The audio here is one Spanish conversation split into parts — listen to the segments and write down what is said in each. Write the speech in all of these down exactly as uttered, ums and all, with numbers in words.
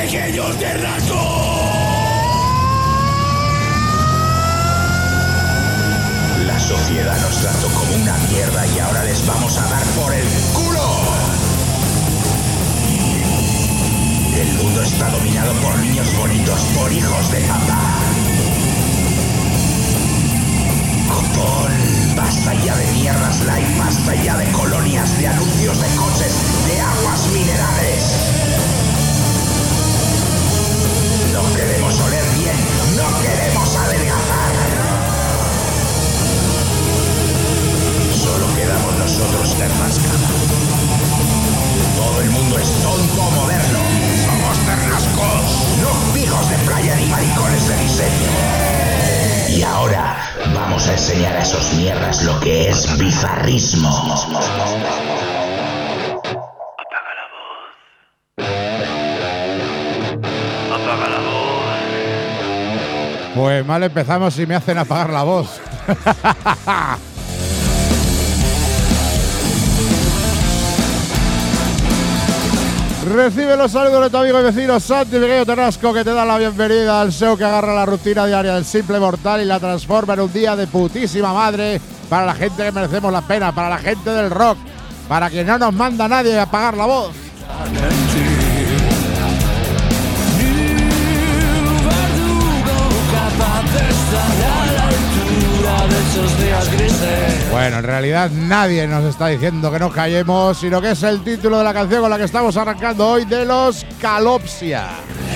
Pequeños Ternascos. La sociedad nos trató como una mierda y ahora les vamos a dar por el culo. El mundo está dominado por niños bonitos, por hijos de papá. Copón, basta ya de mierdas light, basta ya de colonias, de anuncios de coches, de aguas minerales. No queremos oler bien, no queremos adelgazar. Solo quedamos nosotros, Ternasca. Todo el mundo es tonto moderno. Somos Ternascos, no hijos de playa ni maricones de diseño. Y ahora vamos a enseñar a esos mierdas lo que es bizarrismo. Apaga la voz. Apaga la voz. Pues mal empezamos y me hacen apagar la voz. Recibe los saludos de tu amigo y vecino Santi Pequeño Ternasco, que te da la bienvenida al show que agarra la rutina diaria del simple mortal y la transforma en un día de putísima madre para la gente que merecemos la pena, para la gente del rock, para que no nos manda nadie a apagar la voz. Bueno, en realidad nadie nos está diciendo que nos callemos, sino que es el título de la canción con la que estamos arrancando hoy, de los Calopsia.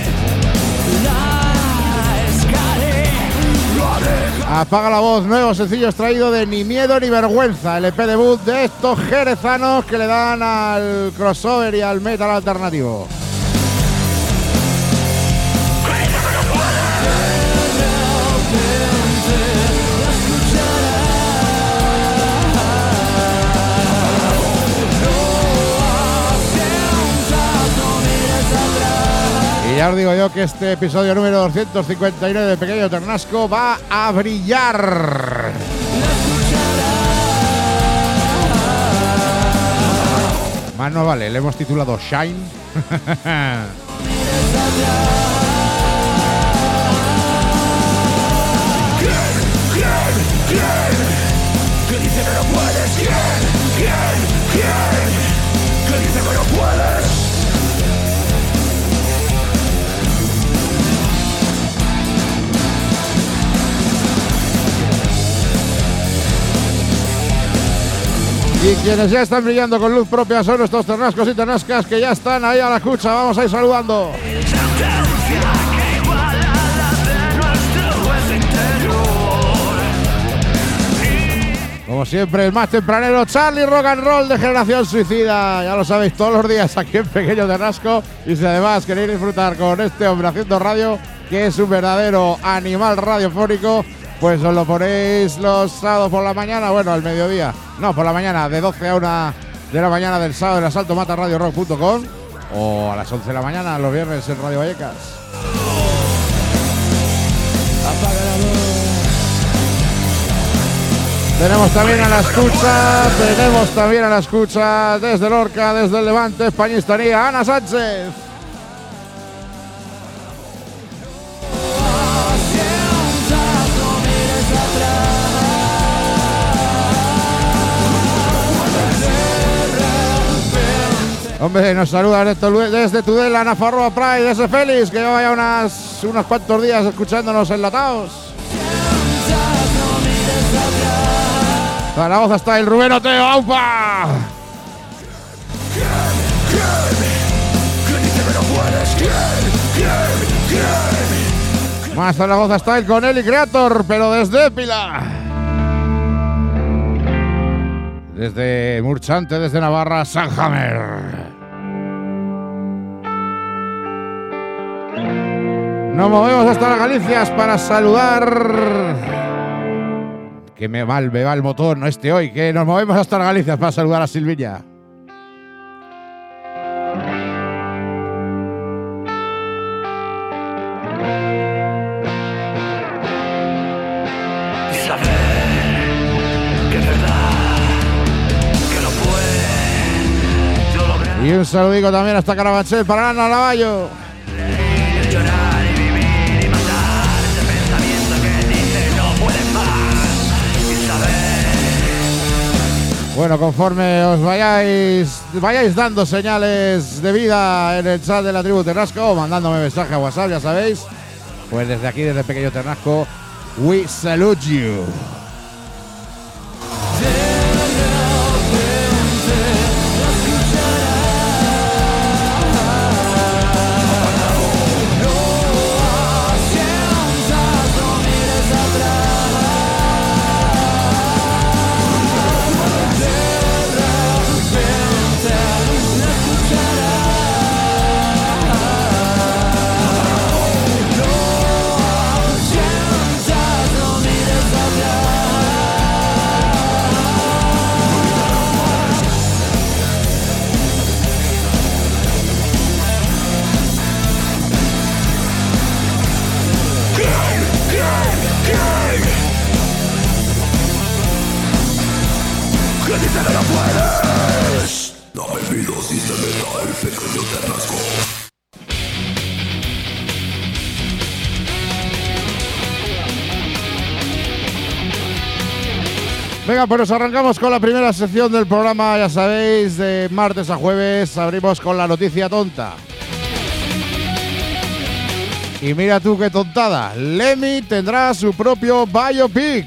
Apaga la voz, nuevo sencillo extraído de Ni Miedo Ni Vergüenza, el E P debut de estos jerezanos que le dan al crossover y al metal alternativo. Y ya os digo yo que este episodio número doscientos cincuenta y nueve de Pequeño Ternasco va a brillar. Más no vale, le hemos titulado Shine. ¿Quién? ¿Quién? ¿Quién? ¿Qué dice que no puedes? ¿Quién? ¿Quién? ¿Quién? ¿Qué dice que no puedes? Y quienes ya están brillando con luz propia son nuestros ternascos y ternascas que ya están ahí a la escucha. Vamos a ir saludando. Como siempre, el más tempranero, Charlie Rock and Roll de Generación Suicida. Ya lo sabéis, todos los días aquí en Pequeño Ternasco. Y si además queréis disfrutar con este hombre haciendo radio, que es un verdadero animal radiofónico, pues os lo ponéis los sábados por la mañana, bueno, al mediodía. No, por la mañana, de doce a una de la mañana del sábado en asalto mata radio rock punto com, o a las once de la mañana los viernes en Radio Vallecas. Apaga la voz. Tenemos también a la escucha, tenemos también a la escucha desde Lorca, desde el Levante, Españistanía, Ana Sánchez. Hombre, nos saluda desde Tudela, Nafarroa Pride, desde Félix, que lleva ya unas, unos cuantos días escuchándonos enlatados. Zaragoza está el Rubén Oteo, ¡aupa! ¿Quién? ¿Quién? ¿Quién dice que no puedes? ¿Quién? ¿Quién? ¿Quién? Más Zaragoza está el con Eli Creator, pero desde Épila. Desde Murchante, desde Navarra, Sanhammer. Nos movemos hasta las Galicias para saludar. Que me mal me va el motor, no este hoy. Que nos movemos hasta las Galicias para saludar a Silvilla. Y un saludico también hasta Carabanchel para Ana Lavallo. Bueno, conforme os vayáis vayáis dando señales de vida en el chat de la tribu Ternasco o mandándome mensaje a WhatsApp, ya sabéis, pues desde aquí, desde Pequeño Ternasco, we salute you. Venga, pues nos arrancamos con la primera sección del programa, ya sabéis, de martes a jueves. Abrimos con la noticia tonta. Y mira tú qué tontada, Lemmy tendrá su propio biopic.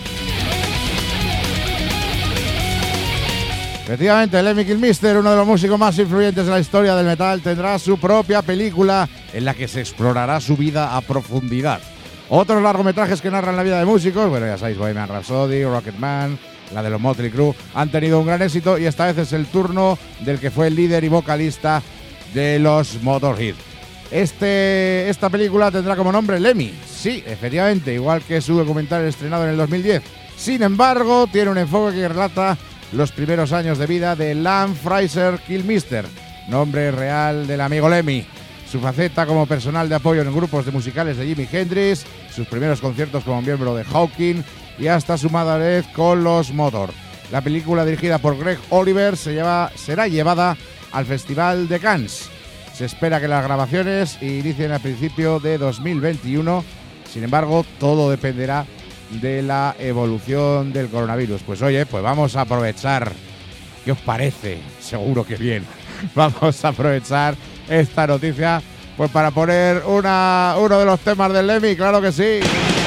Efectivamente, Lemmy Kilmister, uno de los músicos más influyentes de la historia del metal, tendrá su propia película en la que se explorará su vida a profundidad. Otros largometrajes que narran la vida de músicos, bueno, ya sabéis, Bohemian Rhapsody, Rocketman, la de los Motley Crue, han tenido un gran éxito y esta vez es el turno del que fue el líder y vocalista de los Motorhead. Este, esta película tendrá como nombre Lemmy, sí, efectivamente, igual que su documental estrenado en el dos mil diez. Sin embargo, tiene un enfoque que relata los primeros años de vida de Lam Fraser Kilmister, nombre real del amigo Lemmy. Su faceta como personal de apoyo en grupos de musicales de Jimi Hendrix, sus primeros conciertos como miembro de Hawking y hasta su madurez con los Motor. La película, dirigida por Greg Oliver, se lleva, será llevada al Festival de Cannes. Se espera que las grabaciones inicien a principio de dos mil veintiuno. Sin embargo, todo dependerá de la evolución del coronavirus. Pues oye, pues vamos a aprovechar. ¿Qué os parece? Seguro que bien. Vamos a aprovechar esta noticia pues para poner una, uno de los temas del Lemmy, claro que sí.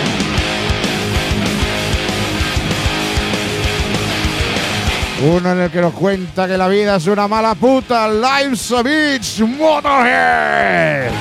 Uno en el que nos cuenta que la vida es una mala puta. Life's a bitch, Motorhead.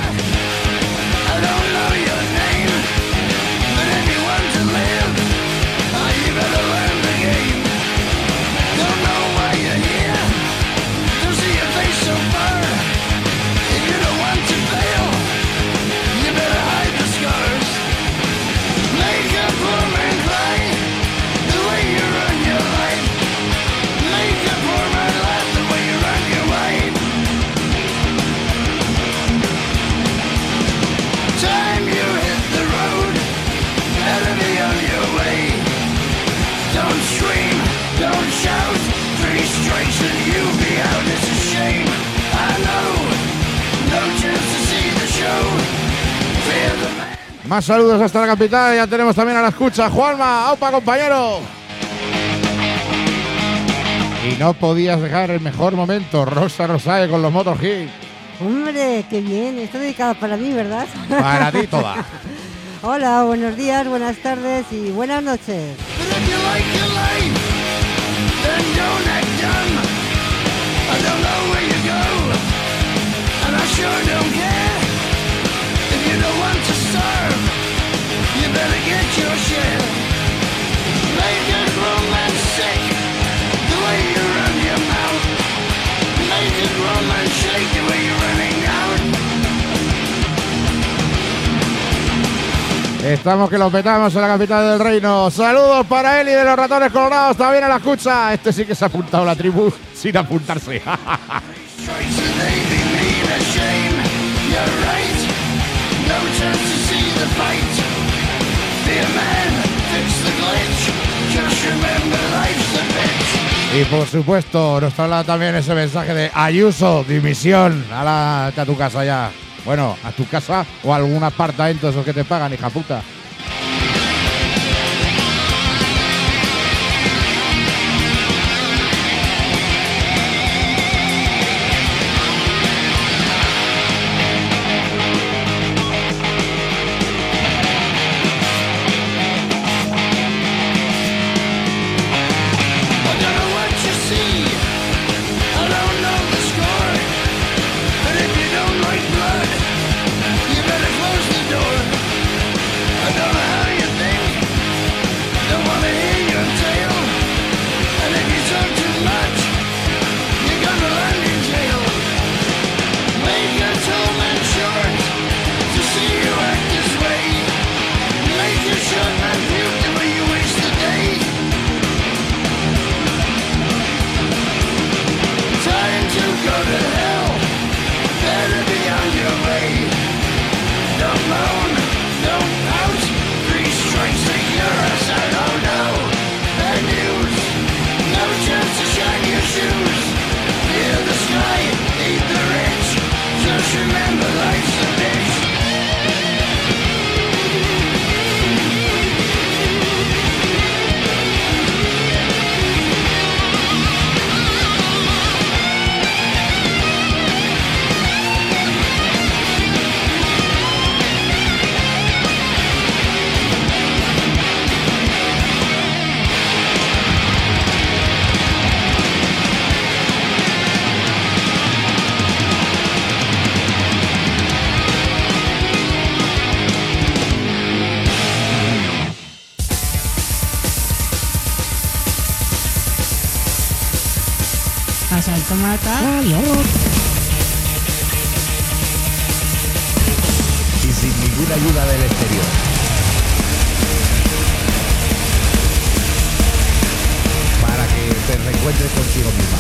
Más saludos hasta la capital, ya tenemos también a la escucha. Juanma, aupa compañero. Y no podías dejar el mejor momento, Rosa Rosae con los Motorhead. Hombre, qué bien, está dedicada para mí, ¿verdad? Para ti toda. Hola, buenos días, buenas tardes y buenas noches. Estamos que los petamos en la capital del reino. Saludos para Eli de los Ratones Colorados, también a la escucha. Este sí que se ha apuntado a la tribu sin apuntarse. Y por supuesto nos traslada también ese mensaje de Ayuso, dimisión, a, la, a tu casa ya. Bueno, a tu casa o a algún apartamento esos que te pagan, hija puta. to go to hell. Better be on your way. Don't moan, don't pout. Three strikes and you're a side. Oh no, bad news. No chance to shine your shoes. Fear the sky, eat the rich. Just remember life's a bitch. Asalto mata. Y sin ninguna ayuda del exterior. Para que te reencuentres contigo misma.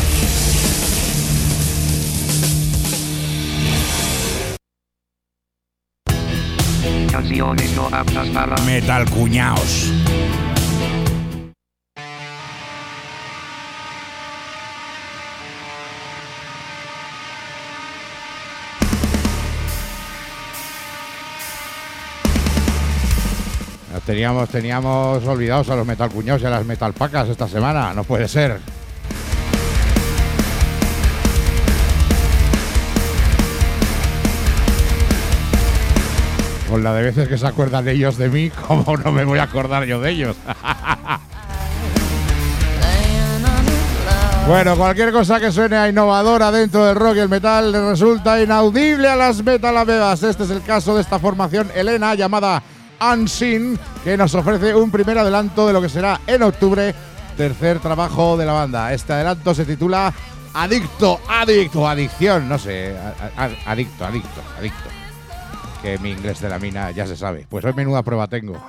Canciones no aptas para Metal cuñaos. Teníamos, teníamos olvidados a los metal cuñados y a las metal pacas esta semana. No puede ser. Con la de veces que se acuerdan ellos de mí, ¿cómo no me voy a acordar yo de ellos? Bueno, cualquier cosa que suene a innovadora dentro del rock y el metal le resulta inaudible a las metalabebas. Este es el caso de esta formación helena llamada Unseen, que nos ofrece un primer adelanto de lo que será en octubre tercer trabajo de la banda. Este adelanto se titula Adicto, Adicto, Adicción, no sé, a, a, adicto, adicto, adicto. Que mi inglés de la mina ya se sabe. Pues hoy menuda prueba tengo.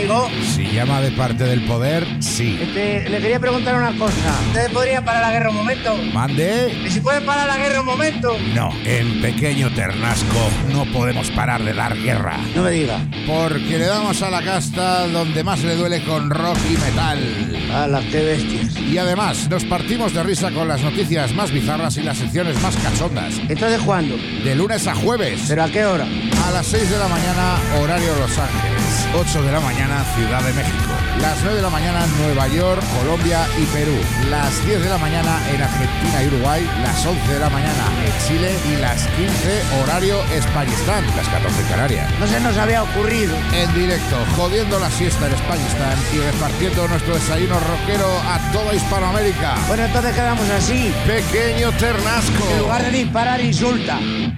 amigo? Si llama de parte del poder, sí. Este, le quería preguntar una cosa. ¿Ustedes podrían parar la guerra un momento? ¿Mande? ¿Y si pueden parar la guerra un momento? No, en Pequeño Ternasco no podemos parar de dar guerra. No me diga. Porque le damos a la casta donde más le duele con rock y metal. ¡Hala, qué bestias! Y además nos partimos de risa con las noticias más bizarras y las secciones más cachondas. ¿Entonces cuándo? De lunes a jueves. ¿Pero a qué hora? A las seis de la mañana, horario Los Ángeles. ocho de la mañana, Ciudad de México. Las nueve de la mañana, Nueva York, Colombia y Perú. Las diez de la mañana en Argentina y Uruguay. Las once de la mañana en Chile. Y las quince, horario Españistán. Las catorce en Canarias. No se nos había ocurrido. En directo, jodiendo la siesta en Españistán y repartiendo nuestro desayuno rockero a toda Hispanoamérica. Bueno, entonces quedamos así. Pequeño Ternasco. En lugar de disparar, insulta.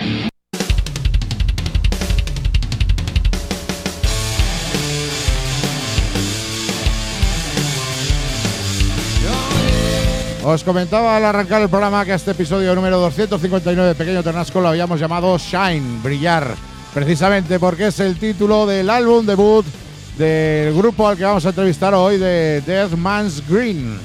Os comentaba al arrancar el programa que este episodio número doscientos cincuenta y nueve de Pequeño Ternasco lo habíamos llamado Shine, brillar, precisamente porque es el título del álbum debut del grupo al que vamos a entrevistar hoy, de Dead Man's Green.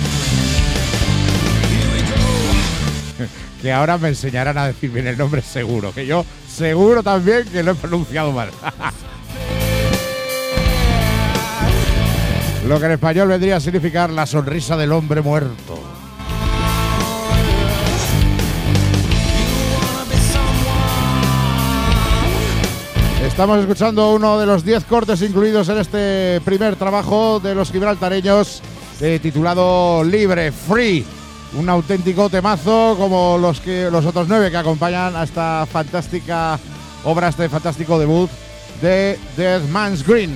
Que ahora me enseñarán a decir bien el nombre seguro, que yo seguro también que lo he pronunciado mal. Lo que en español vendría a significar la sonrisa del hombre muerto. Estamos escuchando uno de los diez cortes incluidos en este primer trabajo de los gibraltareños, eh, titulado Libre, Free. Un auténtico temazo como los, que, los otros nueve que acompañan a esta fantástica obra, este fantástico debut de Dead Man's Green.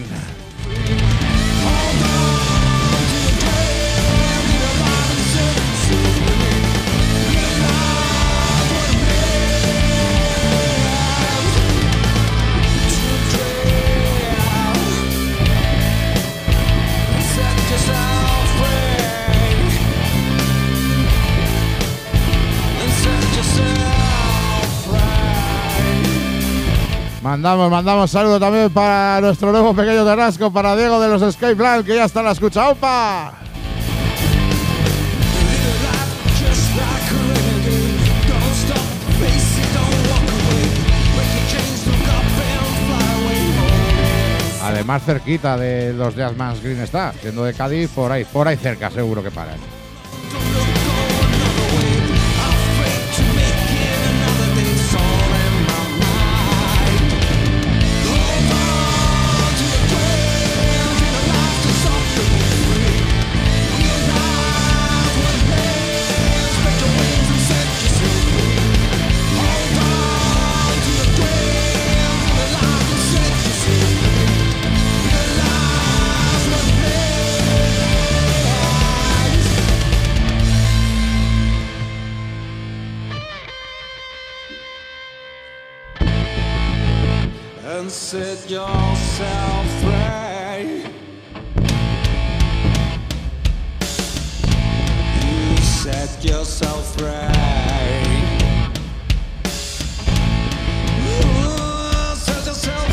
Mandamos, mandamos saludo también para nuestro nuevo Pequeño Ternasco, para Diego de los Escape Plan, que ya está en la escucha. ¡Opa! Además cerquita de los Dead Man's Green está, siendo de Cádiz, por ahí, por ahí cerca seguro que paran. Set yourself free. You set yourself free. Ooh, set yourself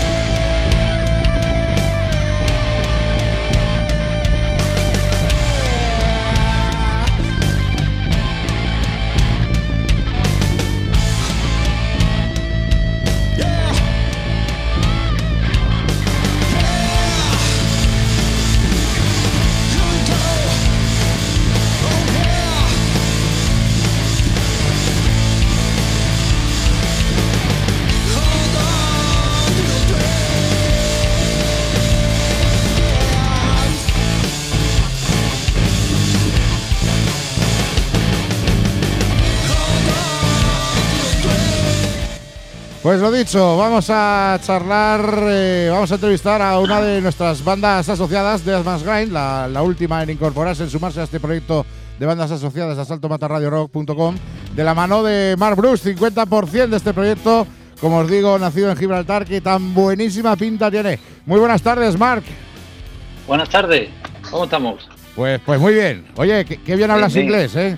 Pues lo dicho, vamos a charlar, eh, vamos a entrevistar a una de nuestras bandas asociadas, Dead Man's Green, la, la última en incorporarse, en sumarse a este proyecto de bandas asociadas a salto mata radio rock punto com, de la mano de Mark Bruce, cincuenta por ciento de este proyecto, como os digo, nacido en Gibraltar, que tan buenísima pinta tiene. Muy buenas tardes, Mark. Buenas tardes, ¿cómo estamos? Pues, pues muy bien. Oye, qué, qué bien hablas bien, inglés, ¿eh?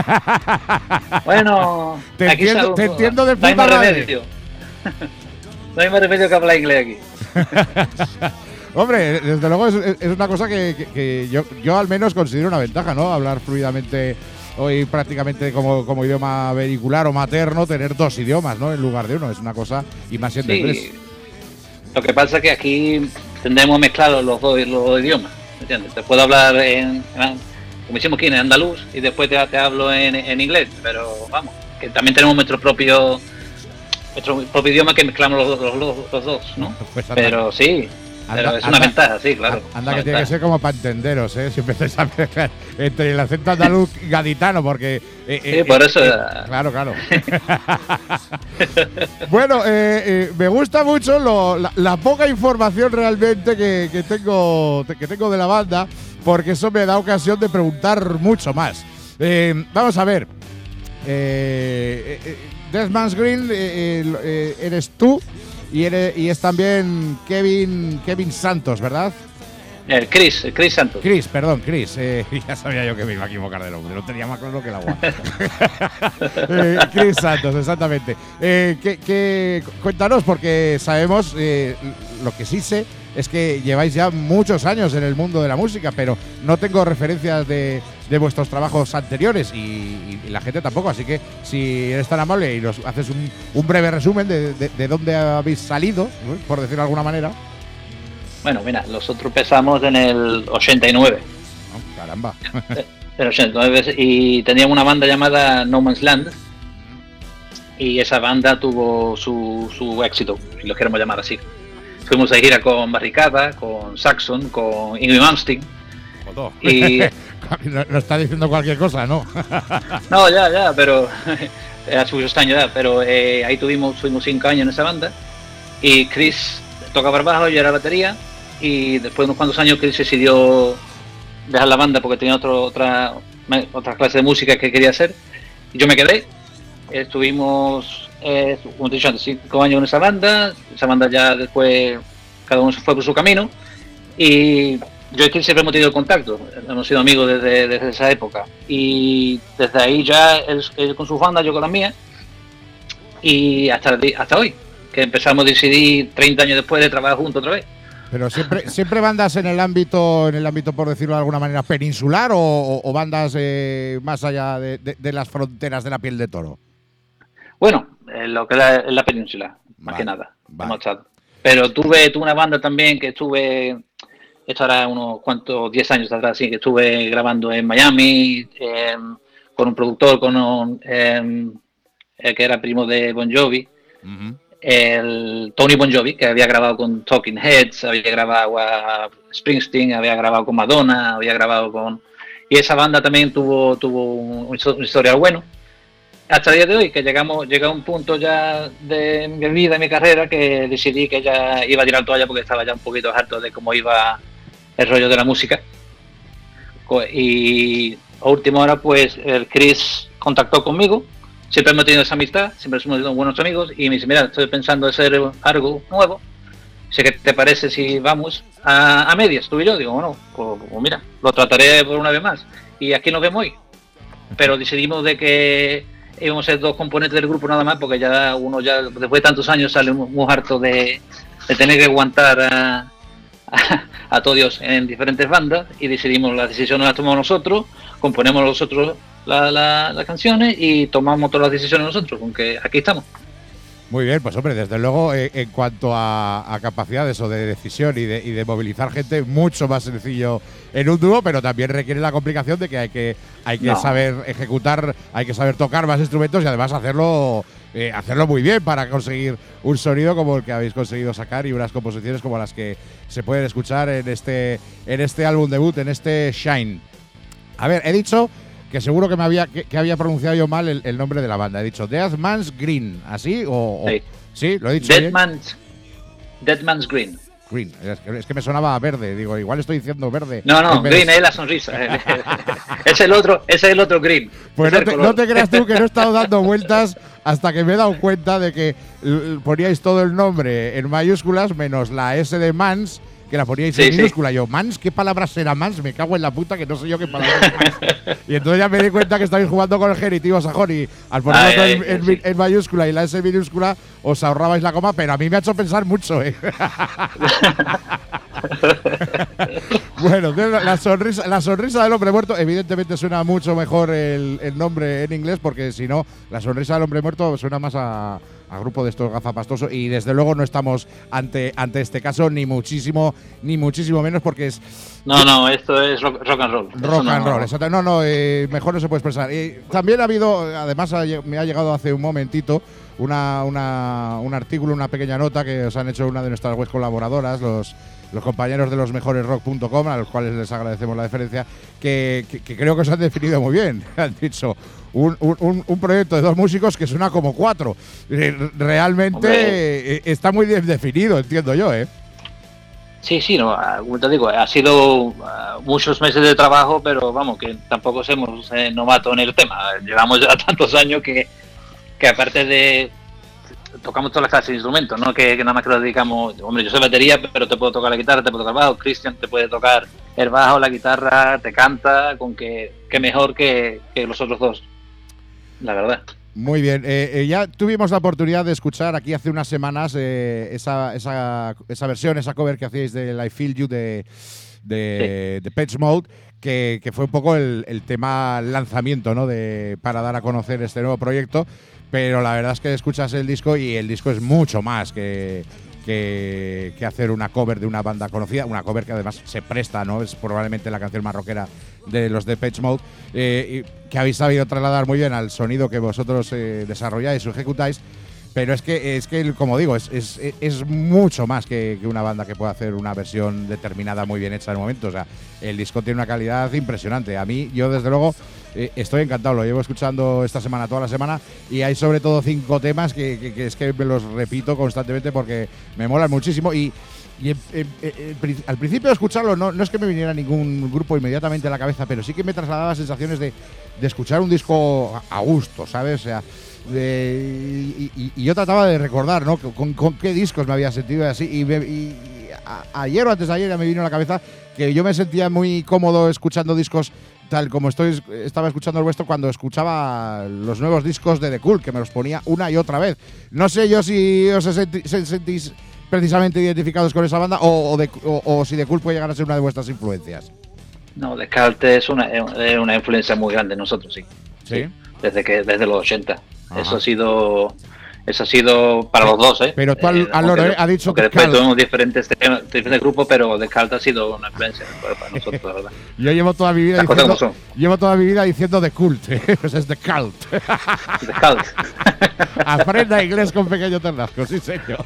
Bueno, te, aquí entiendo, te entiendo de puta no hay más madre. remedio. No hay más remedio que hablar inglés aquí. Hombre, desde luego es, es una cosa que, que, que yo, yo al menos considero una ventaja, ¿no? Hablar fluidamente hoy prácticamente como, como idioma vehicular o materno, tener dos idiomas, ¿no? En lugar de uno, es una cosa, y más siendo Sí. inglés. Lo que pasa es que aquí tendremos mezclados los dos, los dos idiomas, ¿entiendes? Te puedo hablar en, en como hicimos aquí en andaluz y después te, te hablo en, en inglés, pero vamos, que también tenemos nuestro propio nuestro propio idioma que mezclamos los, los, los, los dos, ¿no? Pues anda, Pero sí, pero anda, es una anda, ventaja, sí, claro. Anda una que tiene que ventaja. ser como para entenderos, ¿eh? Si empezáis a mezclar entre el acento andaluz y gaditano, porque… Eh, Sí, eh, por eh, eso… eh, claro, claro. Bueno, eh, eh, me gusta mucho lo, la, la poca información realmente que, que, tengo, que tengo de la banda, porque eso me da ocasión de preguntar mucho más. Eh, vamos a ver. Eh, eh, Dead Man's Green eh, eh, eres tú y, eres, y es también Kevin, Kevin Santos, ¿verdad? El Chris, el Chris Santos. Chris, perdón, Chris. Eh, ya sabía yo que me iba a equivocar de nombre, lo tenía más claro que el agua. eh, Chris Santos, exactamente. Eh, que, que, cuéntanos, porque sabemos, eh, lo que sí sé es que lleváis ya muchos años en el mundo de la música, pero no tengo referencias de, de vuestros trabajos anteriores y, y la gente tampoco, así que si eres tan amable y nos haces un, un breve resumen de, de, de dónde habéis salido, ¿no? Por decirlo de alguna manera. Bueno, mira, nosotros empezamos en el ochenta y nueve. Oh, caramba. En el ochenta y nueve y teníamos una banda llamada No Man's Land y esa banda tuvo su, su éxito, si lo queremos llamar así. Fuimos de gira con Barricada, con Saxon, con Ingrid Malmsteen. Y no, no está diciendo cualquier cosa, ¿no? no, ya, ya, pero a su extraño ya, pero eh, ahí tuvimos, fuimos cinco años en esa banda y Chris tocaba el bajo, yo era la batería y después de unos cuantos años Chris decidió dejar la banda porque tenía otro, otra otra clase de música que quería hacer y yo me quedé. Estuvimos, eh, como te he dicho antes, cinco años en esa banda. Esa banda ya después cada uno se fue por su camino y yo y Chris siempre hemos tenido contacto, hemos sido amigos desde, desde esa época y desde ahí ya él, él con su banda, yo con la mía y hasta, hasta hoy, que empezamos a decidir treinta años después de trabajar juntos otra vez. Pero siempre, siempre bandas en el ámbito, en el ámbito por decirlo de alguna manera, peninsular o, o, o bandas eh, más allá de, de, de las fronteras de la piel de toro. Bueno, eh, lo que es la, la península, más vale, que nada, vale. hemos estado. Pero tuve, tuve una banda también que estuve, esto era unos cuantos, diez años atrás, sí, que estuve grabando en Miami, eh, con un productor, con un, eh, eh, que era primo de Bon Jovi, uh-huh. el Tony Bon Jovi, que había grabado con Talking Heads, había grabado a Springsteen, había grabado con Madonna, había grabado con… Y esa banda también tuvo, tuvo un, un historial bueno. Hasta el día de hoy, que llegamos llega a un punto ya de mi vida, de mi carrera, que decidí que ya iba a tirar toalla porque estaba ya un poquito harto de cómo iba el rollo de la música. Y a última hora, pues, el Chris contactó conmigo. Siempre hemos tenido esa amistad, siempre hemos sido buenos amigos. Y me dice, mira, estoy pensando hacer algo nuevo. Sé que te parece si vamos a, a medias, tú y yo. Digo, bueno, pues, pues mira, lo trataré por una vez más. Y aquí nos vemos hoy. Pero decidimos de que íbamos a ser dos componentes del grupo nada más, porque ya uno ya después de tantos años sale muy harto de, de tener que aguantar a, a, a todos en diferentes bandas, y decidimos, las decisiones las tomamos nosotros, componemos nosotros la, la, las canciones y tomamos todas las decisiones nosotros, aunque aquí estamos. Muy bien, pues hombre, desde luego eh, en cuanto a, a capacidades o de decisión y de, y de movilizar gente, mucho más sencillo en un dúo, pero también requiere la complicación de que hay que hay que no. saber ejecutar, hay que saber tocar más instrumentos y además hacerlo eh, hacerlo muy bien para conseguir un sonido como el que habéis conseguido sacar y unas composiciones como las que se pueden escuchar en este en este álbum debut, en este Shine. A ver, he dicho que seguro que me había que, que había pronunciado yo mal el, el nombre de la banda. He dicho Dead Man's Green, ¿así? O, o, sí. sí, lo he dicho Dead bien. Man's, Dead Man's Green. Green, es que, es que me sonaba verde. Digo, igual estoy diciendo verde. No, no, Green es la sonrisa. es el otro, ese es el otro Green. Pues no te, no te creas tú que no he estado dando vueltas hasta que me he dado cuenta de que poníais todo el nombre en mayúsculas menos la S de Mans, que la poníais sí, en minúscula. Sí. Yo, Mans, ¿qué palabra será Mans? Me cago en la puta que no sé yo qué palabra es. Y entonces ya me di cuenta que estáis jugando con el genitivo sajón y al ponerlo ay, en, ay, en, sí. en mayúscula y la S minúscula os ahorrabais la coma, pero a mí me ha hecho pensar mucho, ¿eh? Bueno, la sonrisa, la sonrisa del hombre muerto, evidentemente suena mucho mejor el, el nombre en inglés, porque si no, la sonrisa del hombre muerto suena más a, a grupo de estos gafapastosos, y desde luego no estamos ante, ante este caso, ni muchísimo, ni muchísimo menos, porque es… No, no, esto es rock, rock and roll. Rock no, and roll, exacto. No, no, eh, mejor no se puede expresar. Eh, también ha habido, además ha, me ha llegado hace un momentito una, una, un artículo, una pequeña nota que os han hecho una de nuestras web colaboradoras, los los compañeros de los mejores rock punto com, a los cuales les agradecemos la deferencia, que, que, que creo que os han definido muy bien. Han dicho, un, un, un proyecto de dos músicos que suena como cuatro. Realmente eh, está muy bien definido, entiendo yo, ¿eh? Sí, sí, no, como te digo, ha sido uh, muchos meses de trabajo, pero vamos, que tampoco somos eh, novatos en el tema. Llevamos ya tantos años que, que aparte de… tocamos todas las clases de instrumentos, no que, que nada más que lo dedicamos. Hombre, yo soy batería, pero te puedo tocar la guitarra, te puedo tocar el bajo. Cristian te puede tocar el bajo, la guitarra, te canta, con que, que mejor que, que los otros dos, la verdad. Muy bien, eh, eh, ya tuvimos la oportunidad de escuchar aquí hace unas semanas eh, esa, esa, esa versión, esa cover que hacíais del I Feel You de, de, sí. de Depeche Mode, que, que fue un poco el, el tema lanzamiento, ¿no? De, para dar a conocer este nuevo proyecto. Pero la verdad es que escuchas el disco y el disco es mucho más que, que, que hacer una cover de una banda conocida, una cover que además se presta, ¿no? Es probablemente la canción más rockera de los Depeche Mode, eh, y que habéis sabido trasladar muy bien al sonido que vosotros eh, desarrolláis o ejecutáis. Pero es que, es que como digo, es, es, es mucho más que, que una banda que pueda hacer una versión determinada muy bien hecha en el momento. O sea, el disco tiene una calidad impresionante. A mí, yo desde luego, eh, estoy encantado. Lo llevo escuchando esta semana, toda la semana, y hay sobre todo cinco temas que, que, que es que me los repito constantemente porque me molan muchísimo. Y, y eh, eh, eh, al principio de escucharlo no, no es que me viniera ningún grupo inmediatamente a la cabeza, pero sí que me trasladaba sensaciones de, de escuchar un disco a gusto, ¿sabes? O sea… De, y, y, y yo trataba de recordar, ¿no? Con, con qué discos me había sentido así. Y, me, y a, ayer o antes de ayer ya me vino a la cabeza que yo me sentía muy cómodo escuchando discos tal como estoy estaba escuchando el vuestro cuando escuchaba los nuevos discos de The Cult, que me los ponía una y otra vez. No sé yo si os sentís precisamente identificados con esa banda o, o, de, o, o si The Cult puede llegar a ser una de vuestras influencias. No, The Cult es una, es una influencia muy grande en nosotros, sí. ¿Sí? Sí, desde que desde los ochenta. Ajá. Eso ha sido eso ha sido para los dos, ¿eh? Pero tú al, eh, al loro, ¿eh? Ha dicho que que después Cult. tuvimos diferentes, diferentes grupos, pero The Cult ha sido una influencia para nosotros, la verdad. Yo llevo toda mi vida Las cosas diciendo, como son. llevo toda mi vida diciendo The Cult, ¿eh? Pues es The Cult. The Cult. Aprenda inglés con Pequeño Ternasco, sí señor.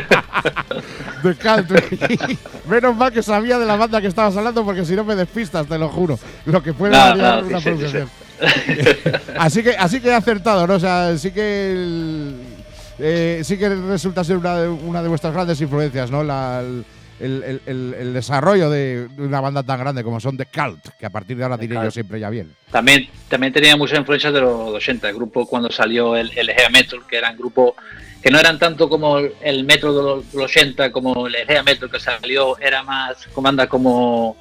The Cult. Menos mal que sabía de la banda que estabas hablando, porque si no me despistas, te lo juro. Lo que puede No, variar no, una sí, sí, pronunciación. sí. así que así que he acertado, ¿no? O sea, sí que el, eh, sí que resulta ser una de, una de vuestras grandes influencias, ¿no? La, el, el, el, el desarrollo de una banda tan grande como son The Cult, que a partir de ahora diré yo siempre ya bien. También también tenía mucha influencia de los ochenta, el grupo cuando salió el, el Hair Metal, que eran grupos que no eran tanto como el Metro de los, de los ochenta, como el Hair Metal que salió, era más con bandas como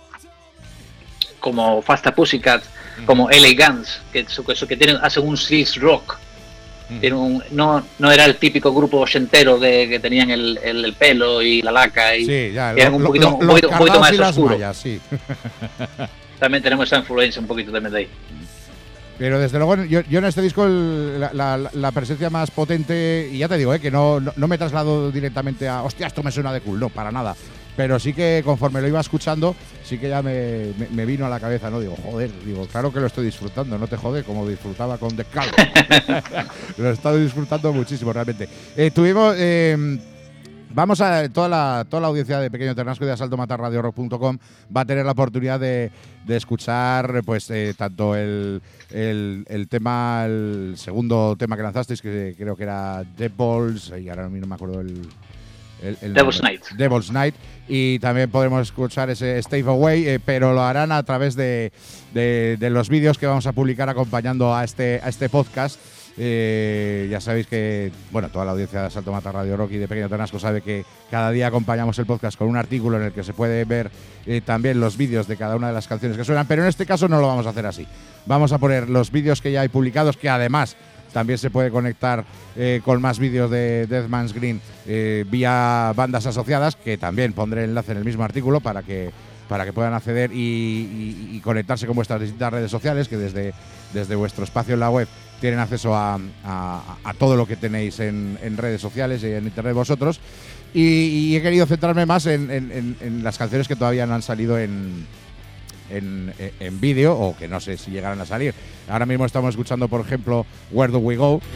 como Fasta Pussycat, como L A Guns, que, que, que tienen, hacen un sleaze rock. Mm. Tienen un, no, no era el típico grupo ochentero de que tenían el, el, el pelo y la laca, y sí, ya, eran lo, un poquito, lo, un poquito, un poquito más oscuro. Mallas, sí. También tenemos esa influencia un poquito también de ahí. Pero desde luego, yo, yo en este disco el, la, la, la presencia más potente, y ya te digo, eh, que no, no, no me traslado directamente a, hostia, esto me suena de cool, no, para nada. Pero sí que conforme lo iba escuchando, sí que ya me, me, me vino a la cabeza, ¿no? Digo, joder, digo, claro que lo estoy disfrutando, no te jode, como disfrutaba con The Cult. Lo he estado disfrutando muchísimo, realmente. Eh, tuvimos… Eh, Vamos a toda la toda la audiencia de Pequeño Ternasco y de Asalto Matar Radio Rock punto com va a tener la oportunidad de, de escuchar pues eh, tanto el, el, el tema, el segundo tema que lanzasteis, que creo que era Devil's, y ahora mismo no me acuerdo el, el, el Devil's Night. Devil's Night, y también podremos escuchar ese Stay Away, eh, pero lo harán a través de, de, de los vídeos que vamos a publicar acompañando a este a este podcast. Eh, ya sabéis que, bueno, toda la audiencia de Asalto Mata Radio Rock y de Pequeño Ternasco sabe que cada día acompañamos el podcast con un artículo en el que se puede ver eh, también los vídeos de cada una de las canciones que suenan, pero en este caso no lo vamos a hacer así. Vamos a poner los vídeos que ya hay publicados, que además también se puede conectar eh, con más vídeos de Deadman's Green eh, vía bandas asociadas, que también pondré el enlace en el mismo artículo para que para que puedan acceder y, y, y conectarse con vuestras distintas redes sociales, que desde, desde vuestro espacio en la web tienen acceso a, a, a todo lo que tenéis en, en redes sociales y en internet vosotros. Y, y he querido centrarme más en, en, en las canciones que todavía no han salido en, en, en vídeo, o que no sé si llegarán a salir. Ahora mismo estamos escuchando, por ejemplo, Where Do We Go,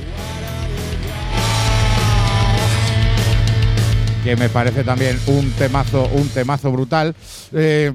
que me parece también un temazo, un temazo brutal. Eh,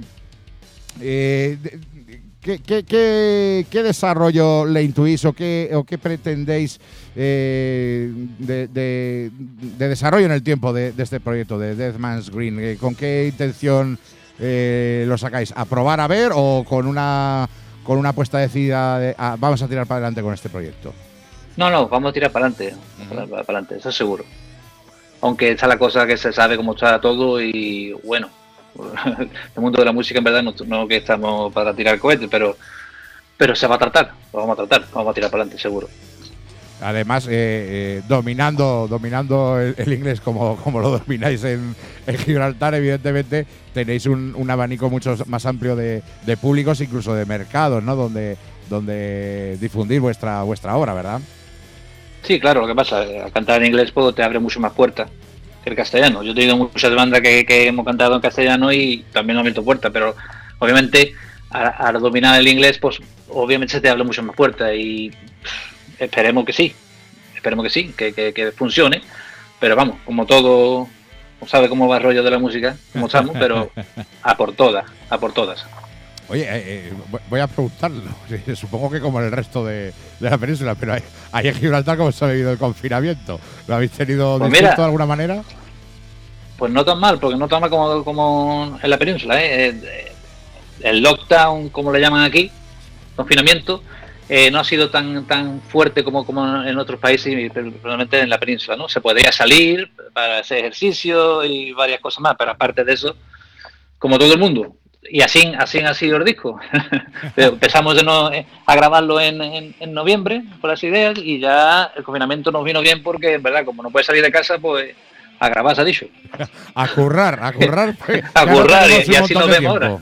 eh, ¿qué, qué, qué, ¿Qué desarrollo le intuís o qué, o qué pretendéis eh, de, de, de desarrollo en el tiempo de, de este proyecto de Deadman's Green? Eh, ¿Con qué intención eh, lo sacáis? ¿A probar a ver o con una, con una apuesta decidida de ah, vamos a tirar para adelante con este proyecto? No, no, vamos a tirar para adelante, uh-huh. para, para adelante, eso seguro. Aunque está la cosa que se sabe cómo está todo y bueno, el mundo de la música en verdad no, no que estamos para tirar cohetes, pero pero se va a tratar, lo vamos a tratar, vamos a tirar para adelante seguro. Además, eh, eh, dominando dominando el, el inglés como, como lo domináis en, en Gibraltar, evidentemente tenéis un, un abanico mucho más amplio de, de públicos, incluso de mercados, ¿no? Donde, donde difundir vuestra, vuestra obra, ¿verdad? Sí, claro, lo que pasa, al cantar en inglés pues, te abre mucho más puertas que el castellano. Yo he tenido muchas bandas que, que hemos cantado en castellano y también nos han abierto puertas, pero obviamente al, al dominar el inglés, pues obviamente se te abre muchas más puertas y pff, esperemos que sí, esperemos que sí, que, que, que funcione, pero vamos, como todo, no sabe cómo va el rollo de la música, como estamos, pero a por todas, a por todas. Oye, eh, eh, voy a preguntarlo, supongo que como el resto de, de la península, pero ahí en Gibraltar, ¿cómo se ha vivido el confinamiento? ¿Lo habéis tenido pues distinto mira, de alguna manera? Pues no tan mal, porque no tan mal como, como en la península, ¿eh? El lockdown, como le llaman aquí, confinamiento, eh, no ha sido tan tan fuerte como, como en otros países, principalmente en la península, ¿no? Se podía salir para hacer ejercicio y varias cosas más, pero aparte de eso, como todo el mundo. Y así, así ha sido el disco. Empezamos de no, eh, a grabarlo en, en, en noviembre, por las ideas, y ya el confinamiento nos vino bien porque, en verdad, como no puedes salir de casa, pues a grabar se ha dicho. A currar, a currar. Pues, a currar, y, y así nos vemos ahora.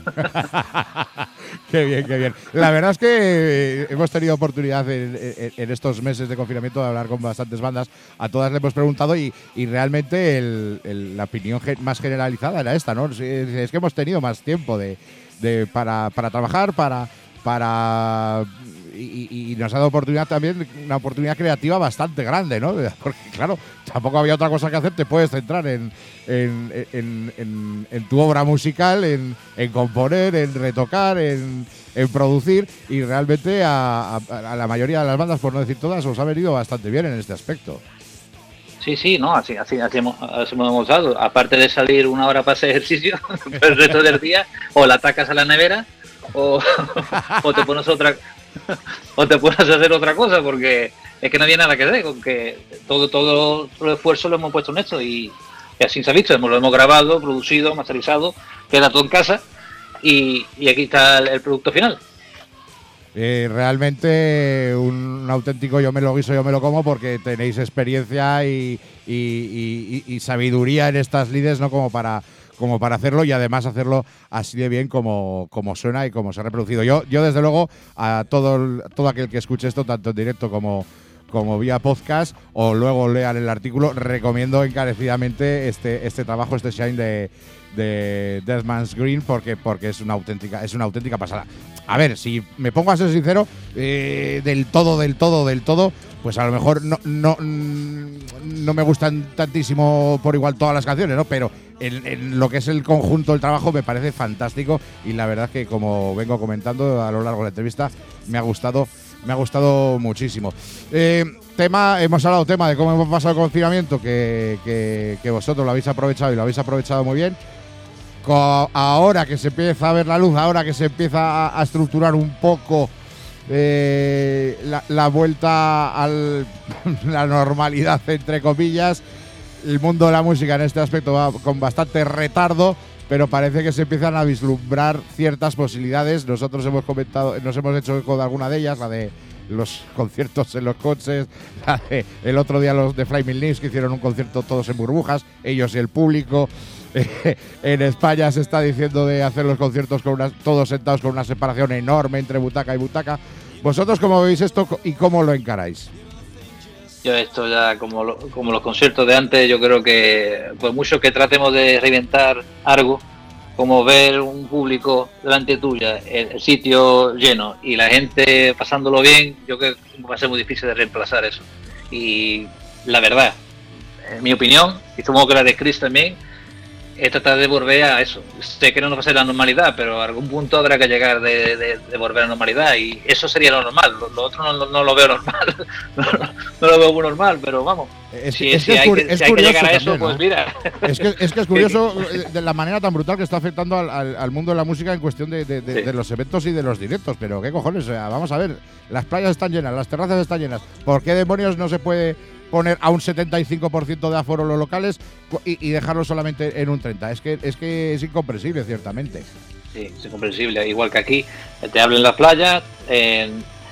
Qué bien, qué bien. La verdad es que hemos tenido oportunidad en, en, en estos meses de confinamiento de hablar con bastantes bandas. A todas le hemos preguntado y, y realmente el, el, la opinión más generalizada era esta, ¿no? Es, es que hemos tenido más tiempo de, de para, para trabajar, para, para y, y nos ha dado oportunidad también, una oportunidad creativa bastante grande, ¿no? Porque claro, tampoco había otra cosa que hacer, te puedes centrar en, en, en, en, en tu obra musical, en, en componer, en retocar, en, en producir, y realmente a, a, a la mayoría de las bandas, por no decir todas, os ha venido bastante bien en este aspecto. Sí, sí, no, así, así, así, hemos, así hemos dado. Aparte de salir una hora para hacer ejercicio, el resto del día, o la atacas a la nevera, o, o te pones otra o te pones a hacer otra cosa, porque es que no había nada que hacer, porque todo, todo el esfuerzo lo hemos puesto en esto y, y así se ha visto, lo hemos grabado, producido, masterizado, queda todo en casa y, y aquí está el, el producto final. Eh, realmente un, un auténtico yo me lo guiso, yo me lo como, porque tenéis experiencia y, y, y, y sabiduría en estas lides, ¿no? Como para como para hacerlo, y además hacerlo así de bien como, como suena y como se ha reproducido. Yo, yo desde luego, a todo, todo aquel que escuche esto, tanto en directo como, como vía podcast, o luego lean el artículo, recomiendo encarecidamente este, este trabajo, este Shine de, de Deadman's Green, porque, porque es una auténtica, es una auténtica pasada. A ver, si me pongo a ser sincero, eh, del todo, del todo, del todo, pues a lo mejor no, no, no me gustan tantísimo por igual todas las canciones, ¿no? Pero en, en lo que es el conjunto del trabajo me parece fantástico, y la verdad es que, como vengo comentando a lo largo de la entrevista, me ha gustado, me ha gustado muchísimo. Eh, tema, hemos hablado tema de cómo hemos pasado el confinamiento, que, que, que vosotros lo habéis aprovechado y lo habéis aprovechado muy bien. Ahora que se empieza a ver la luz, ahora que se empieza a, a estructurar un poco eh, la, la vuelta a la normalidad, entre comillas, el mundo de la música en este aspecto va con bastante retardo, pero parece que se empiezan a vislumbrar ciertas posibilidades. Nosotros hemos comentado, nos hemos hecho eco de alguna de ellas, la de los conciertos en los coches. El otro día los de Flaming Lips que hicieron un concierto todos en burbujas, ellos y el público. En España se está diciendo de hacer los conciertos con unas, todos sentados con una separación enorme entre butaca y butaca. ¿Vosotros cómo veis esto y cómo lo encaráis? Yo esto ya, como, lo, como los conciertos de antes, yo creo que por mucho que tratemos de reventar algo, como ver un público delante tuya, el, el sitio lleno y la gente pasándolo bien, yo creo que va a ser muy difícil de reemplazar eso. Y la verdad, en mi opinión, y supongo que la de Chris también, es tratar de volver a eso. Sé que no nos va a ser la normalidad, pero a algún punto habrá que llegar de, de, de volver a la normalidad y eso sería lo normal. Lo, lo otro no, no lo veo normal, no, no lo veo muy normal, pero vamos. Es, si es si que hay, es que, si hay que llegar a eso, también, ¿no? Pues mira. Es que es, que es curioso de la manera tan brutal que está afectando al, al, al mundo de la música en cuestión de, de, de, sí. de los eventos y de los directos. Pero qué cojones, o sea, vamos a ver, las playas están llenas, las terrazas están llenas. ¿Por qué demonios no se puede poner a un setenta y cinco por ciento de aforo los locales y, y dejarlo solamente en un treinta? Es que es que es incomprensible, ciertamente. Sí, es incomprensible. Igual que aquí, te hablo en la playa, eh,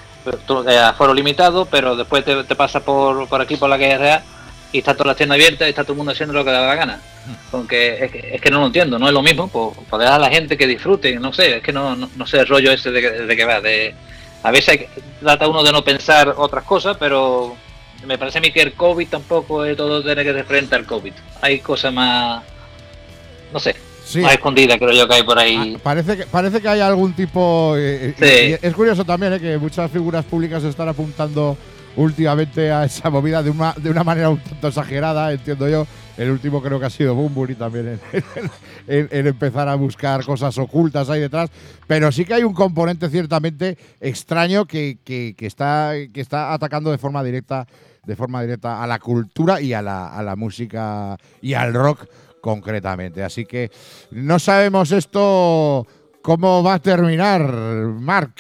aforo limitado, pero después te, te pasa por, por aquí, por la calle Real, y está toda la tienda abierta y está todo el mundo haciendo lo que le da la gana. Porque es que, es que no lo entiendo, no es lo mismo, pues, para dejar a la gente que disfrute, no sé, es que no, no, no sé el rollo ese de, de que va. De, a veces hay que, trata uno de no pensar otras cosas, pero me parece a mí que el COVID tampoco es todo tener que enfrentar al COVID. Hay cosas más, no sé, sí, más escondidas, creo yo, que hay por ahí. Ah, parece que parece que hay algún tipo. Eh, sí. y es curioso también eh, que muchas figuras públicas están apuntando últimamente a esa movida de una de una manera un tanto exagerada, entiendo yo. El último creo que ha sido Bunbury también en, en, en empezar a buscar cosas ocultas ahí detrás, pero sí que hay un componente ciertamente extraño que, que, que está que está atacando de forma directa de forma directa a la cultura y a la, a la música y al rock concretamente. Así que no sabemos esto cómo va a terminar, Marc.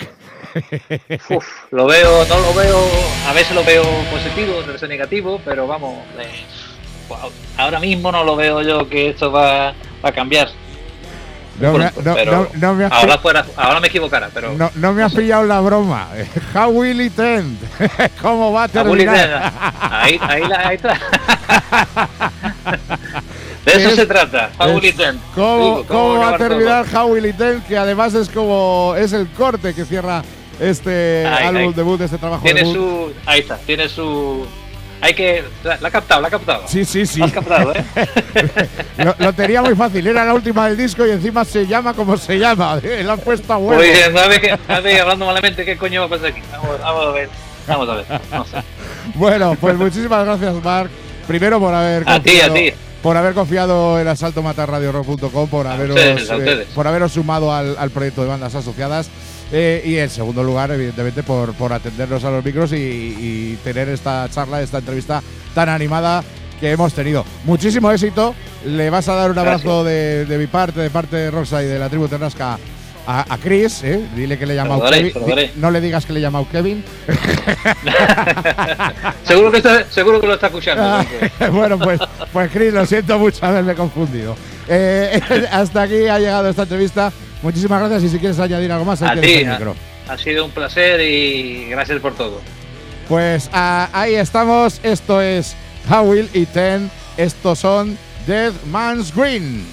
Uf, lo veo, no lo veo, a veces lo veo positivo, a veces negativo, pero vamos, eh, ahora mismo no lo veo yo que esto va, va a cambiar. No, pronto, me, no, pero no, no me ahora, fuera, ahora me equivocara, pero no, no me has pillado la broma. How will it end? ¿Cómo va a terminar? Ahí, ahí, ahí está. De eso es, se trata, How will it end. ¿Cómo, Digo, ¿cómo, ¿cómo va a terminar todo? How will it end? Que además es como es el corte que cierra este ahí, álbum ahí. debut, este trabajo tiene debut. Su, ahí está, tiene su... Hay que... La, la ha captado, la ha captado. Sí, sí, sí. La has captado, ¿eh? lo, lo tenía muy fácil. Era la última del disco y encima se llama como se llama. Lo han puesto a huevo. Muy bien, a ver, a ver, hablando malamente, ¿qué coño va a pasar aquí? Vamos, vamos a ver. Vamos a ver. No sé. Bueno, pues muchísimas gracias, Marc. Primero por haber a confiado, ti, a ti. por haber confiado en asalto matar radio rock punto com, por haberos, ustedes, ustedes. Eh, por haberos sumado al, al proyecto de bandas asociadas. Eh, y en segundo lugar, evidentemente, por, por atendernos a los micros y, y tener esta charla, esta entrevista tan animada que hemos tenido. Muchísimo éxito. Le vas a dar un abrazo de, de mi parte, de parte de Rosa y de la tribu Ternasca a, a Chris. ¿eh? Dile que le he llamado Kevin. Di, no le digas que le he llamado Kevin. seguro, que está, seguro que lo está escuchando. Bueno, pues, pues Chris, lo siento mucho haberme confundido. Eh, hasta aquí ha llegado esta entrevista. Muchísimas gracias y si quieres añadir algo más, a ti, el micro. Ha, ha sido un placer y gracias por todo. Pues uh, ahí estamos, esto es How Will It End, estos son Dead Man's Green.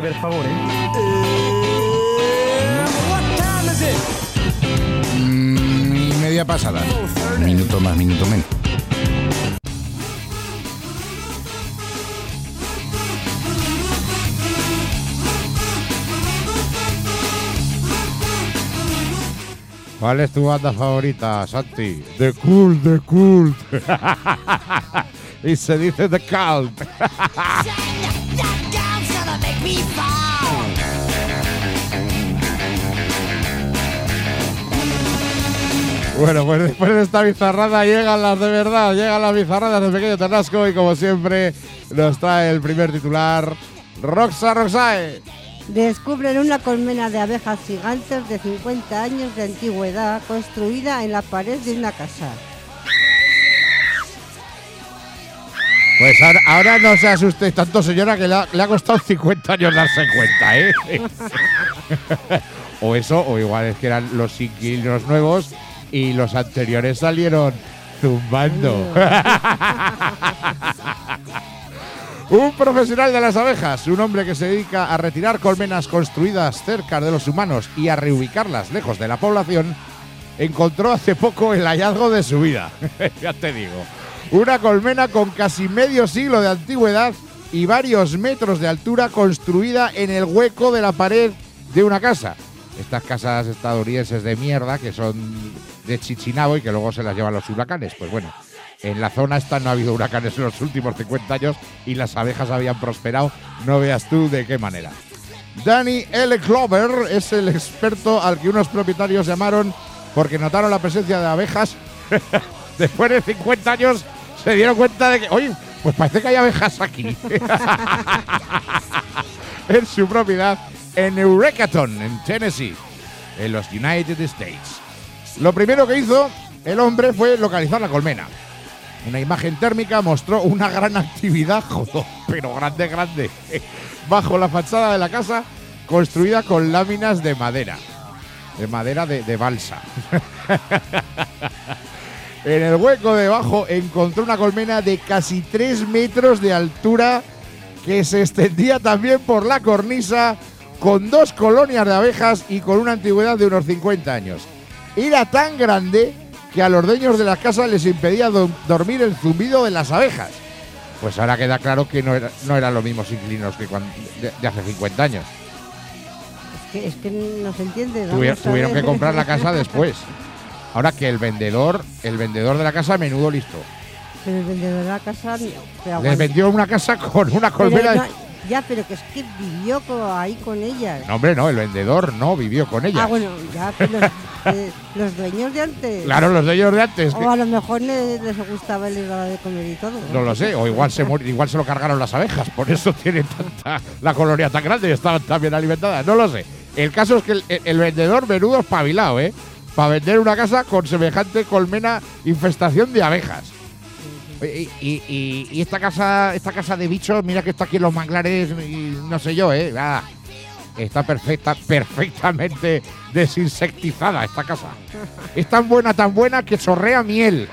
ver, favor, ¿eh? Mm, y media pasada. Minuto más, minuto menos. ¿Cuál es tu banda favorita, Santi? The Cult, The Cult. Y se dice The Cult. Bueno, pues después de esta bizarrada llegan las de verdad, llegan las bizarradas de Pequeño Ternasco y como siempre nos trae el primer titular, Roxa Roxae. Descubren una colmena de abejas gigantes de cincuenta años de antigüedad construida en la pared de una casa. Pues ahora, ahora no se asuste tanto, señora, que le ha, le ha costado cincuenta años darse cuenta, ¿eh? O eso, o igual es que eran los inquilinos nuevos y los anteriores salieron zumbando. Un profesional de las abejas, un hombre que se dedica a retirar colmenas construidas cerca de los humanos y a reubicarlas lejos de la población, encontró hace poco el hallazgo de su vida. Ya te digo. Una colmena con casi medio siglo de antigüedad y varios metros de altura construida en el hueco de la pared de una casa. Estas casas estadounidenses de mierda que son de Chichinabo y que luego se las llevan los huracanes. Pues bueno, en la zona esta no ha habido huracanes en los últimos cincuenta años y las abejas habían prosperado. No veas tú de qué manera. Danny L. Clover es el experto al que unos propietarios llamaron porque notaron la presencia de abejas. Después de cincuenta años se dieron cuenta de que, oye, pues parece que hay abejas aquí. En su propiedad en Eurekaton, en Tennessee, en los United States. Lo primero que hizo el hombre fue localizar la colmena. Una imagen térmica mostró una gran actividad, joder, pero grande, grande, bajo la fachada de la casa, construida con láminas de madera, de madera de, de balsa. En el hueco debajo encontró una colmena de casi tres metros de altura que se extendía también por la cornisa, con dos colonias de abejas y con una antigüedad de unos cincuenta años. Era tan grande que a los dueños de las casas les impedía do- dormir el zumbido de las abejas. Pues ahora queda claro que no, era, no eran los mismos inquilinos que cuando, de, de hace cincuenta años. Es que, es que no se entiende. Tuvi- tuvieron que comprar la casa después. Ahora que el vendedor, el vendedor de la casa, menudo listo. Pero el vendedor de la casa… Pero Les vendió una casa con una colmena. pero de- no, ya, pero que es que vivió co- ahí con ellas. No, hombre, no, el vendedor no vivió con ella. Ah, bueno, ya, pero los, eh, los dueños de antes. Claro, los de ellos de antes. que- O a lo mejor les, les gustaba el hígado de comer y todo. No lo sé, o igual se mu- igual se lo cargaron las abejas, por eso tienen tanta la colonia tan grande y estaban tan bien alimentadas, no lo sé. El caso es que el, el vendedor menudo espabilado, ¿eh? Para vender una casa con semejante colmena infestación de abejas. Y, y- y- y esta casa esta casa de bichos, mira que está aquí en los manglares y no sé yo, ¿eh? Ah, está perfecta, perfectamente desinsectizada esta casa. Es tan buena, tan buena que chorrea miel.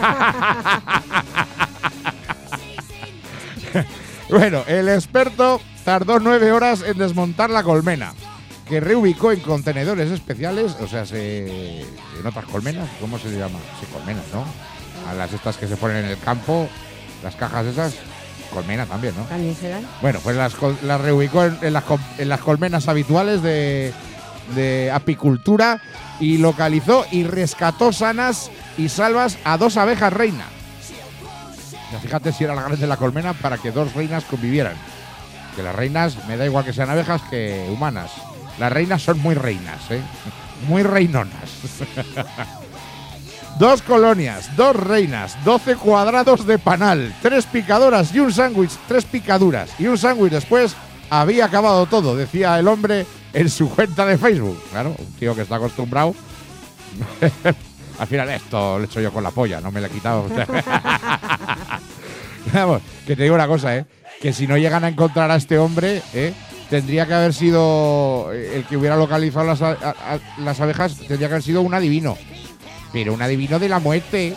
Bueno, el experto tardó nueve horas en desmontar la colmena, que reubicó en contenedores especiales, o sea, se, en otras colmenas, ¿cómo se llama? Sí, colmenas, ¿no? A las estas que se ponen en el campo, las cajas esas, colmena también, ¿no? También serán. Bueno, pues las, col- las reubicó en, en las, col- en las colmenas habituales de, de apicultura y localizó y rescató sanas y salvas a dos abejas reina. Ya fíjate si era la grande la colmena para que dos reinas convivieran. Que las reinas, me da igual que sean abejas que humanas. Las reinas son muy reinas, ¿eh? Muy reinonas. Dos colonias, dos reinas, doce cuadrados de panal, tres picadoras y un sándwich, tres picaduras y un sándwich después. Había acabado todo, decía el hombre en su cuenta de Facebook. Claro, un tío que está acostumbrado. Al final esto lo he hecho yo con la polla, no me lo he quitado. Vamos, que te digo una cosa, ¿eh? Que si no llegan a encontrar a este hombre, ¿eh? Tendría que haber sido el que hubiera localizado las, a- a- las abejas, tendría que haber sido un adivino. Pero un adivino de la muerte.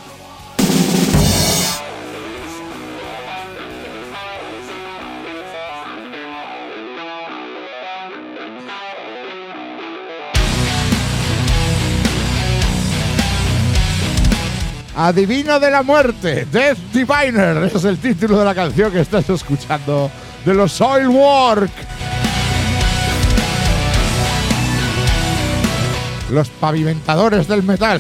Adivino de la muerte, Death Diviner, ese es el título de la canción que estás escuchando, de los Soilwork. Los pavimentadores del metal.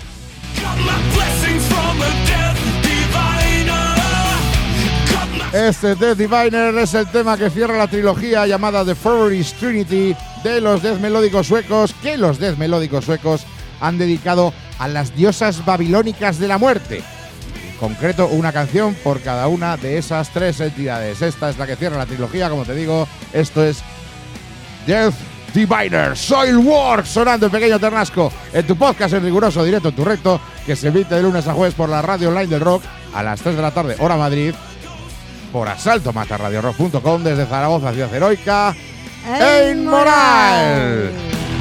Este Death Diviner es el tema que cierra la trilogía llamada The Furries Trinity de los death melódicos suecos, que los death melódicos suecos han dedicado a las diosas babilónicas de la muerte. En concreto, una canción por cada una de esas tres entidades. Esta es la que cierra la trilogía, como te digo. Esto es Death Diviner, Soilwork, sonando en Pequeño Ternasco, en tu podcast en riguroso directo en tu recto, que se emite de lunes a jueves por la radio online del rock a las tres de la tarde, hora Madrid, por asalto mata radio rock punto com desde Zaragoza, ciudad heroica, en Moral.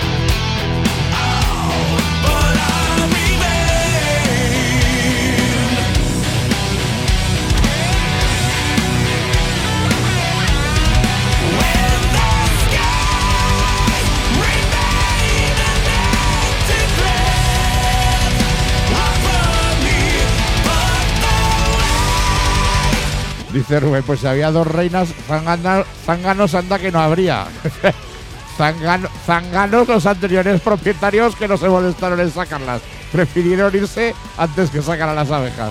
Dice Rubén, pues si había dos reinas, zangana, zánganos anda que no habría. Zangano, zánganos los anteriores propietarios que no se molestaron en sacarlas. Prefirieron irse antes que sacar a las abejas.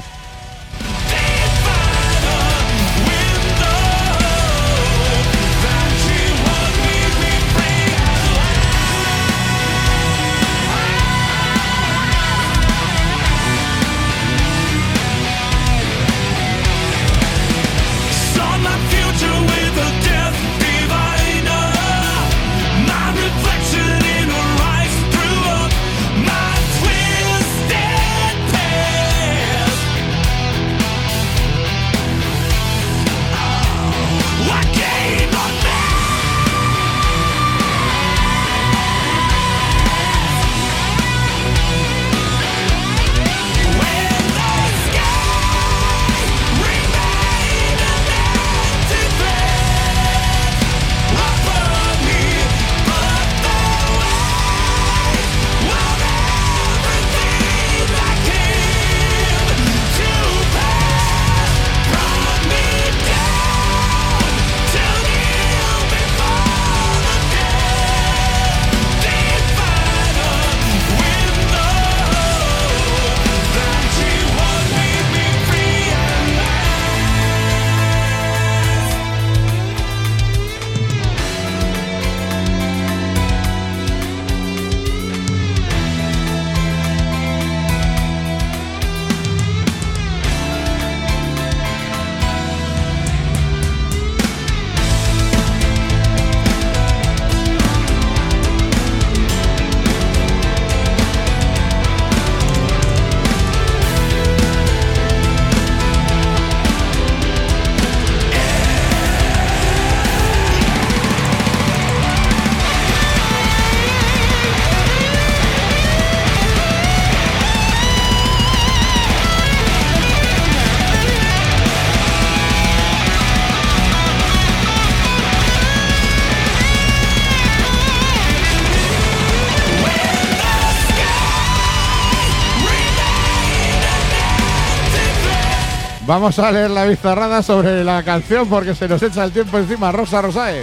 Vamos a leer la bizarrada sobre la canción porque se nos echa el tiempo encima. Rosa Rosae.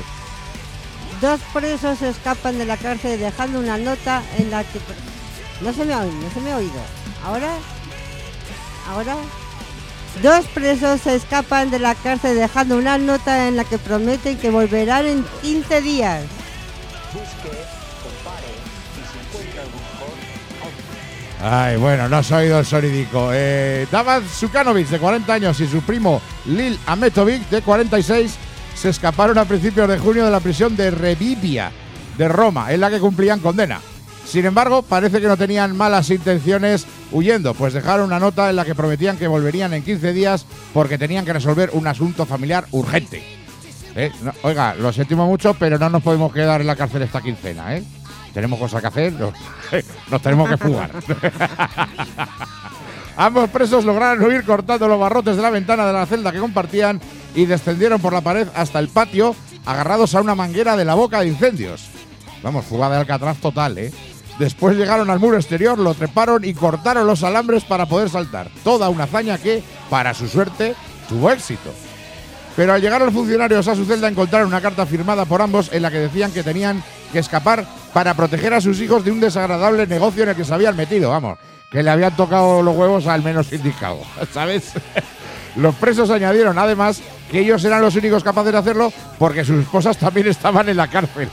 Dos presos escapan de la cárcel dejando una nota en la que... No se me ha oído, no se me ha oído. ¿Ahora? ¿Ahora? Dos presos se escapan de la cárcel dejando una nota en la que prometen que volverán en quince días. Busque, compare y si encuentra algo mejor... Ay, bueno, no has oído el sonidico. Eh, David Sukanovic, de cuarenta años, y su primo Lil Ametovic, de cuarenta y seis, se escaparon a principios de junio de la prisión de Revivia, de Roma, en la que cumplían condena. Sin embargo, parece que no tenían malas intenciones huyendo, pues dejaron una nota en la que prometían que volverían en quince días porque tenían que resolver un asunto familiar urgente. ¿Eh? No, oiga, lo sentimos mucho, pero no nos podemos quedar en la cárcel esta quincena, ¿eh? Tenemos cosas que hacer, nos, nos tenemos que fugar. Ambos presos lograron huir cortando los barrotes de la ventana de la celda que compartían y descendieron por la pared hasta el patio, agarrados a una manguera de la boca de incendios. Vamos, fuga de Alcatraz total, ¿eh? Después llegaron al muro exterior, lo treparon y cortaron los alambres para poder saltar. Toda una hazaña que, para su suerte, tuvo éxito. Pero al llegar los funcionarios a su celda encontraron una carta firmada por ambos en la que decían que tenían que escapar para proteger a sus hijos de un desagradable negocio en el que se habían metido, vamos, que le habían tocado los huevos al menos indicado, ¿sabes? Los presos añadieron además que ellos eran los únicos capaces de hacerlo porque sus esposas también estaban en la cárcel.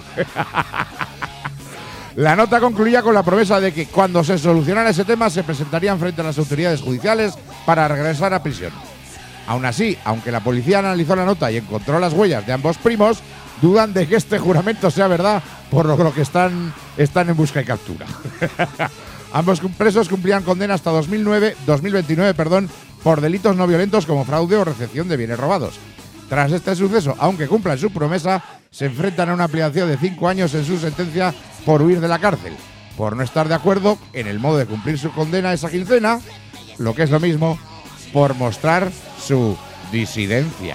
La nota concluía con la promesa de que cuando se solucionara ese tema se presentarían frente a las autoridades judiciales para regresar a prisión. Aún así, aunque la policía analizó la nota y encontró las huellas de ambos primos, dudan de que este juramento sea verdad, por lo que están, están en busca y captura. Ambos presos cumplían condena hasta dos mil nueve, dos mil veintinueve perdón, por delitos no violentos como fraude o recepción de bienes robados. Tras este suceso, aunque cumplan su promesa, se enfrentan a una ampliación de cinco años en su sentencia por huir de la cárcel, por no estar de acuerdo en el modo de cumplir su condena esa quincena, lo que es lo mismo, por mostrar su disidencia.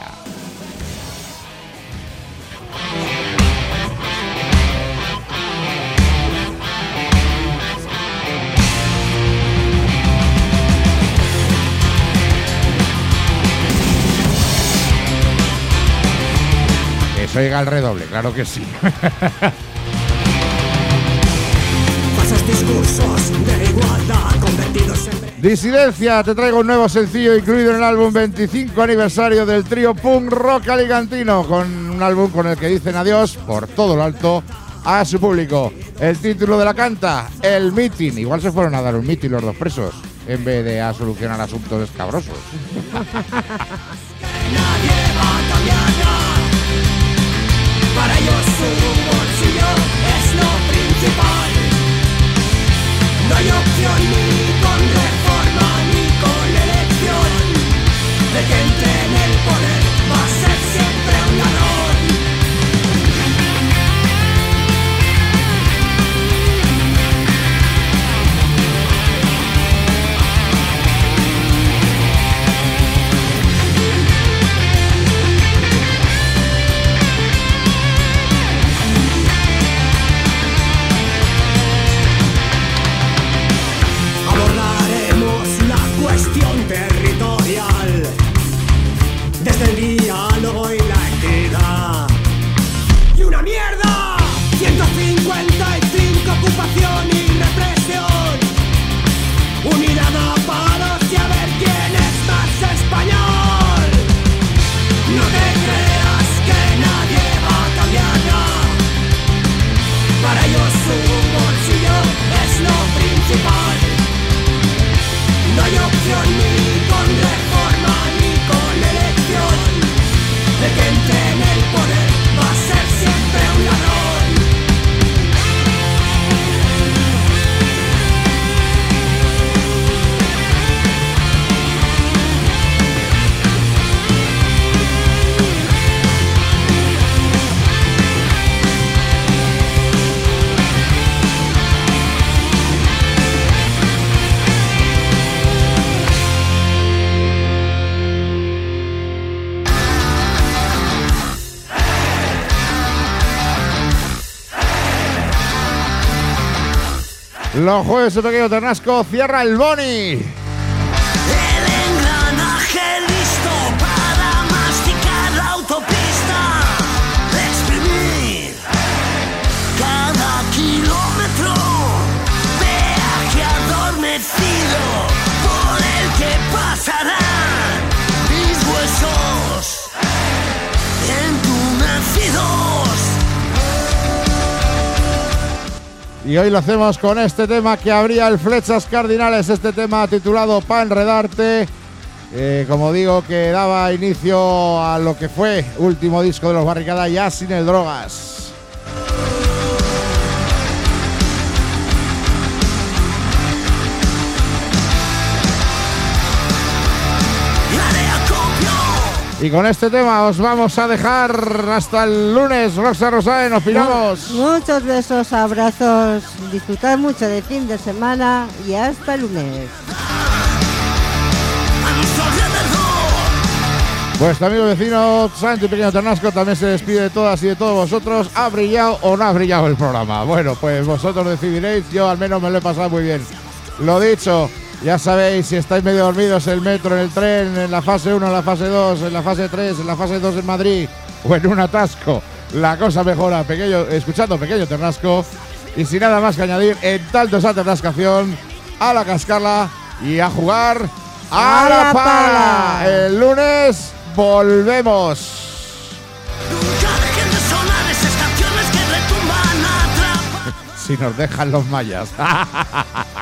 Que se oiga el redoble, claro que sí. Discursos de igualdad convertidos en... Disidencia, te traigo un nuevo sencillo incluido en el álbum veinticinco aniversario del trío punk rock alicantino, con un álbum con el que dicen adiós por todo lo alto a su público. El título de la canta, El Meeting. Igual se fueron a dar un meeting los dos presos en vez de a solucionar asuntos escabrosos. Nadie va a cambiarla. Para ellos su bolsillo es lo principal. No hay opción ni con reforma ni con elección de que entre en el poder va a ser siempre un ladrón. Territorial, desde el diálogo y la equidad. ¡Y una mierda! ciento cincuenta y cinco, ocupación y represión. Unidad a paros y a ver quién es más español. No te creas que nadie va a cambiarla. Para ellos su bolsillo es lo principal. No hay opción ni con reforma ni con elección de que entre en el poder va a ser siempre un ladrón. Los jueves de Pequeño Ternasco cierra el Boni. El engranaje listo para masticar la autopista, exprimir cada kilómetro, peaje adormecido por el que pasarán mis huesos entumecidos. Y hoy lo hacemos con este tema que abría el Flechas Cardinales, este tema titulado Pa' Enredarte, eh, como digo, que daba inicio a lo que fue último disco de los Barricada, ya sin el Drogas. Y con este tema os vamos a dejar hasta el lunes. Roxa Rosae, nos piramos. Muchos besos, abrazos, disfrutad mucho de fin de semana y hasta el lunes. Vuestro amigo vecino Santi Pequeño Ternasco también se despide de todas y de todos vosotros. ¿Ha brillado o no ha brillado el programa? Bueno, pues vosotros decidiréis. Yo al menos me lo he pasado muy bien. Lo dicho, ya sabéis, si estáis medio dormidos en el metro, en el tren, en la fase uno, en la fase dos, en la fase tres, en la fase dos en Madrid o en un atasco, la cosa mejora pequeño, escuchando Pequeño Ternasco. Y sin nada más que añadir, en tanto esa ternascación, a la cascarla y a jugar a, a la, la pala. pala. El lunes volvemos. Si nos dejan los mayas.